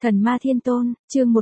Thần Ma Thiên Tôn, chương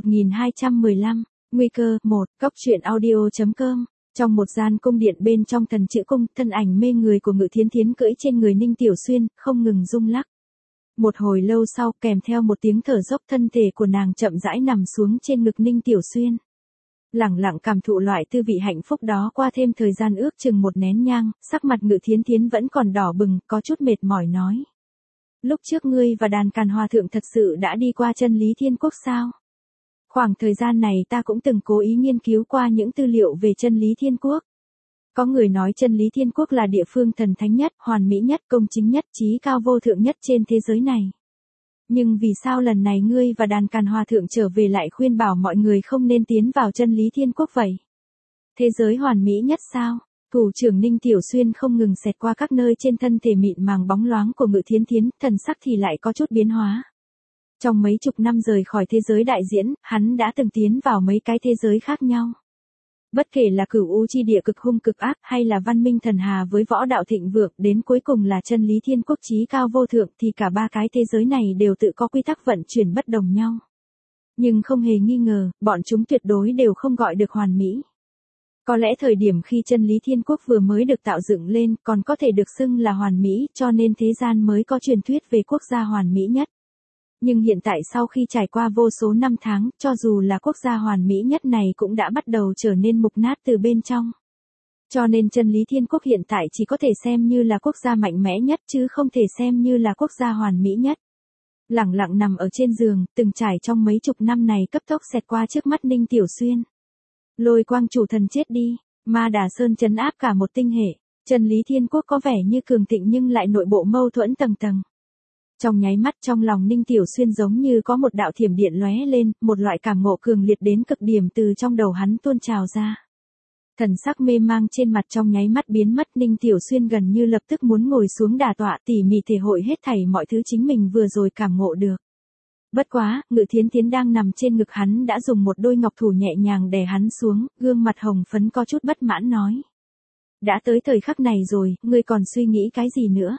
1215, Nguy cơ, 1, Cóc truyện audio.com. Trong một gian cung điện bên trong Thần Chữ Cung, thân ảnh mê người của Ngự Thiến Thiến cưỡi trên người Ninh Tiểu Xuyên, không ngừng rung lắc. Một hồi lâu sau, kèm theo một tiếng thở dốc, thân thể của nàng chậm rãi nằm xuống trên ngực Ninh Tiểu Xuyên. Lẳng lặng cảm thụ loại tư vị hạnh phúc đó. Qua thêm thời gian ước chừng một nén nhang, sắc mặt Ngự Thiến Thiến vẫn còn đỏ bừng, có chút mệt mỏi nói. Lúc trước ngươi và Đàn Càn Hòa Thượng thật sự đã đi qua Chân Lý Thiên Quốc sao? Khoảng thời gian này ta cũng từng cố ý nghiên cứu qua những tư liệu về Chân Lý Thiên Quốc. Có người nói Chân Lý Thiên Quốc là địa phương thần thánh nhất, hoàn mỹ nhất, công chính nhất, trí cao vô thượng nhất trên thế giới này. Nhưng vì sao lần này ngươi và Đàn Càn Hòa Thượng trở về lại khuyên bảo mọi người không nên tiến vào Chân Lý Thiên Quốc vậy? Thế giới hoàn mỹ nhất sao? Thủ trưởng Ninh Tiểu Xuyên không ngừng xẹt qua các nơi trên thân thể mịn màng bóng loáng của Ngự Thiến Thiến, thần sắc thì lại có chút biến hóa. Trong mấy chục năm rời khỏi thế giới đại diễn, hắn đã từng tiến vào mấy cái thế giới khác nhau. Bất kể là Cửu U chi địa cực hung cực ác, hay là Văn Minh Thần Hà với võ đạo thịnh vượng, đến cuối cùng là Chân Lý Thiên Quốc chí cao vô thượng, thì cả ba cái thế giới này đều tự có quy tắc vận chuyển bất đồng nhau. Nhưng không hề nghi ngờ, bọn chúng tuyệt đối đều không gọi được hoàn mỹ. Có lẽ thời điểm khi Chân Lý Thiên Quốc vừa mới được tạo dựng lên, còn có thể được xưng là hoàn mỹ, cho nên thế gian mới có truyền thuyết về quốc gia hoàn mỹ nhất. Nhưng hiện tại sau khi trải qua vô số năm tháng, cho dù là quốc gia hoàn mỹ nhất này cũng đã bắt đầu trở nên mục nát từ bên trong. Cho nên Chân Lý Thiên Quốc hiện tại chỉ có thể xem như là quốc gia mạnh mẽ nhất chứ không thể xem như là quốc gia hoàn mỹ nhất. Lẳng lặng nằm ở trên giường, từng trải trong mấy chục năm này cấp tốc xẹt qua trước mắt Ninh Tiểu Xuyên. Lôi quang chủ thần chết đi, Ma Đà Sơn trấn áp cả một tinh hệ, Chân Lý Thiên Quốc có vẻ như cường thịnh nhưng lại nội bộ mâu thuẫn tầng tầng. Trong nháy mắt trong lòng Ninh Tiểu Xuyên giống như có một đạo thiểm điện lóe lên, một loại cảm ngộ cường liệt đến cực điểm từ trong đầu hắn tuôn trào ra. Thần sắc mê mang trên mặt trong nháy mắt biến mất, Ninh Tiểu Xuyên gần như lập tức muốn ngồi xuống đả tọa tỉ mỉ thể hội hết thảy mọi thứ chính mình vừa rồi cảm ngộ được. Bất quá, Ngự Thiến Thiến đang nằm trên ngực hắn đã dùng một đôi ngọc thủ nhẹ nhàng đè hắn xuống, gương mặt hồng phấn có chút bất mãn nói. Đã tới thời khắc này rồi, ngươi còn suy nghĩ cái gì nữa?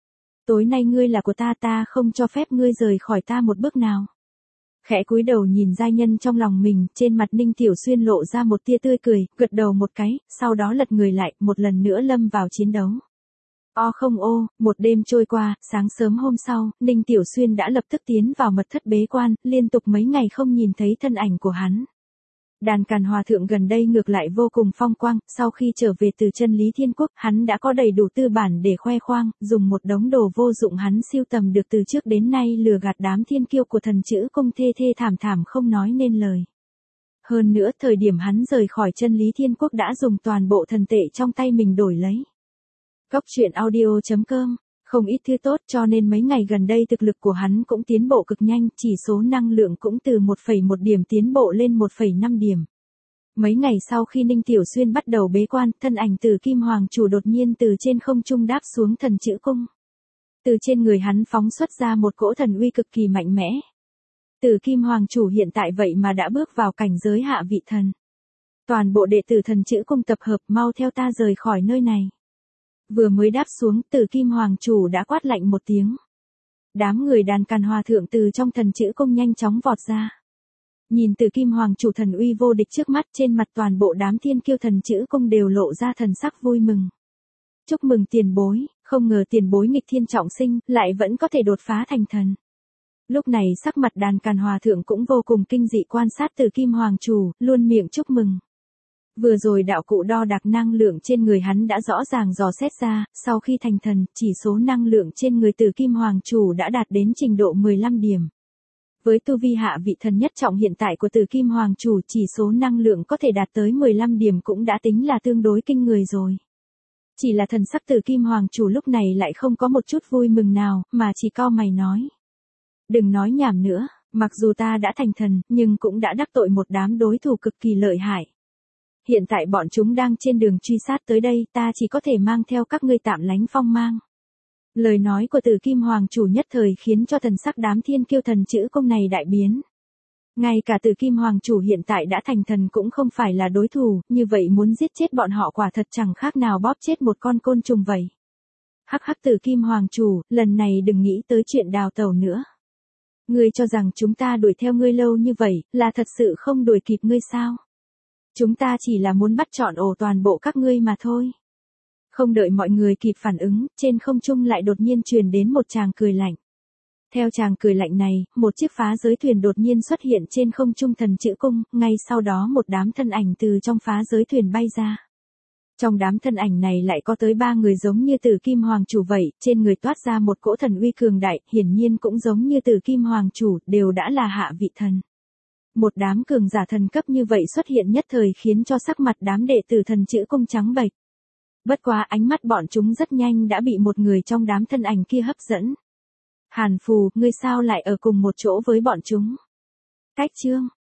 Tối nay ngươi là của ta, ta không cho phép ngươi rời khỏi ta một bước nào. Khẽ cúi đầu nhìn giai nhân trong lòng mình, trên mặt Ninh Tiểu Xuyên lộ ra một tia tươi cười, gật đầu một cái, sau đó lật người lại, một lần nữa lâm vào chiến đấu. Một đêm trôi qua, sáng sớm hôm sau, Ninh Tiểu Xuyên đã lập tức tiến vào mật thất bế quan, liên tục mấy ngày không nhìn thấy thân ảnh của hắn. Đàn Càn Hòa Thượng gần đây ngược lại vô cùng phong quang, sau khi trở về từ Chân Lý Thiên Quốc, hắn đã có đầy đủ tư bản để khoe khoang, dùng một đống đồ vô dụng hắn siêu tầm được từ trước đến nay lừa gạt đám thiên kiêu của Thần Chữ Cung thê thê thảm thảm không nói nên lời. Hơn nữa, thời điểm hắn rời khỏi Chân Lý Thiên Quốc đã dùng toàn bộ thần tệ trong tay mình đổi lấy. Cóc truyện audio.com, không ít thứ tốt cho nên mấy ngày gần đây thực lực của hắn cũng tiến bộ cực nhanh, chỉ số năng lượng cũng từ 1,1 điểm tiến bộ lên 1,5 điểm. Mấy ngày sau khi Ninh Tiểu Xuyên bắt đầu bế quan, thân ảnh Tử Kim Hoàng Chủ đột nhiên từ trên không trung đáp xuống Thần Chữ Cung. Từ trên người hắn phóng xuất ra một cỗ thần uy cực kỳ mạnh mẽ. Tử Kim Hoàng Chủ hiện tại vậy mà đã bước vào cảnh giới hạ vị thần. Toàn bộ đệ tử Thần Chữ Cung tập hợp, mau theo ta rời khỏi nơi này. Vừa mới đáp xuống, Tử Kim Hoàng Chủ đã quát lạnh một tiếng. Đám người Đàn Càn Hòa Thượng từ trong Thần Chữ Cung nhanh chóng vọt ra. Nhìn Tử Kim Hoàng Chủ thần uy vô địch trước mắt, trên mặt toàn bộ đám thiên kiêu Thần Chữ Cung đều lộ ra thần sắc vui mừng. Chúc mừng tiền bối, không ngờ tiền bối nghịch thiên trọng sinh, lại vẫn có thể đột phá thành thần. Lúc này sắc mặt Đàn Càn Hòa Thượng cũng vô cùng kinh dị quan sát Tử Kim Hoàng Chủ, luôn miệng chúc mừng. Vừa rồi đạo cụ đo đạc năng lượng trên người hắn đã rõ ràng dò xét ra, sau khi thành thần, chỉ số năng lượng trên người Tử Kim Hoàng Chủ đã đạt đến trình độ 15 điểm. Với tu vi hạ vị thần nhất trọng hiện tại của Tử Kim Hoàng Chủ, chỉ số năng lượng có thể đạt tới 15 điểm cũng đã tính là tương đối kinh người rồi. Chỉ là thần sắc Tử Kim Hoàng Chủ lúc này lại không có một chút vui mừng nào, mà chỉ cau mày nói. Đừng nói nhảm nữa, mặc dù ta đã thành thần, nhưng cũng đã đắc tội một đám đối thủ cực kỳ lợi hại. Hiện tại bọn chúng đang trên đường truy sát tới đây, ta chỉ có thể mang theo các ngươi tạm lánh phong mang. Lời nói của Tử Kim Hoàng Chủ nhất thời khiến cho thần sắc đám thiên kiêu Thần Chữ Cung này đại biến. Ngay cả Tử Kim Hoàng Chủ hiện tại đã thành thần cũng không phải là đối thủ, như vậy muốn giết chết bọn họ quả thật chẳng khác nào bóp chết một con côn trùng vậy. Hắc hắc Tử Kim Hoàng Chủ, lần này đừng nghĩ tới chuyện đào tẩu nữa. Ngươi cho rằng chúng ta đuổi theo ngươi lâu như vậy, là thật sự không đuổi kịp ngươi sao? Chúng ta chỉ là muốn bắt trọn ổ toàn bộ các ngươi mà thôi. Không đợi mọi người kịp phản ứng, trên không trung lại đột nhiên truyền đến một tràng cười lạnh. Theo tràng cười lạnh này, một chiếc phá giới thuyền đột nhiên xuất hiện trên không trung thần chữ cung, ngay sau đó một đám thân ảnh từ trong phá giới thuyền bay ra. Trong đám thân ảnh này lại có tới 3 người giống như Tử Kim Hoàng Chủ vậy, trên người toát ra một cỗ thần uy cường đại, hiển nhiên cũng giống như Tử Kim Hoàng Chủ, đều đã là hạ vị thần. Một đám cường giả thần cấp như vậy xuất hiện nhất thời khiến cho sắc mặt đám đệ tử thần chữ cung trắng bệch. Bất quá ánh mắt bọn chúng rất nhanh đã bị một người trong đám thân ảnh kia hấp dẫn. Hàn Phù, ngươi sao lại ở cùng một chỗ với bọn chúng? Cách chương